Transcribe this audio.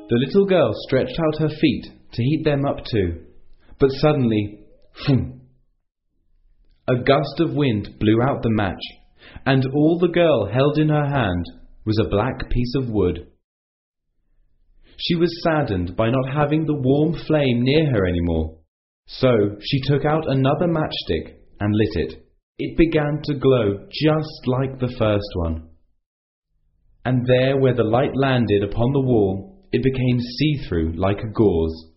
The little girl stretched out her feet to heat them up too, but suddenly, a gust of wind blew out the match, and all the girl held in her hand was a black piece of wood. She was saddened by not having the warm flame near her anymore, so she took out another matchstick and lit it. It began to glow just like the first one. And there where the light landed upon the wall, it became see-through like a gauze.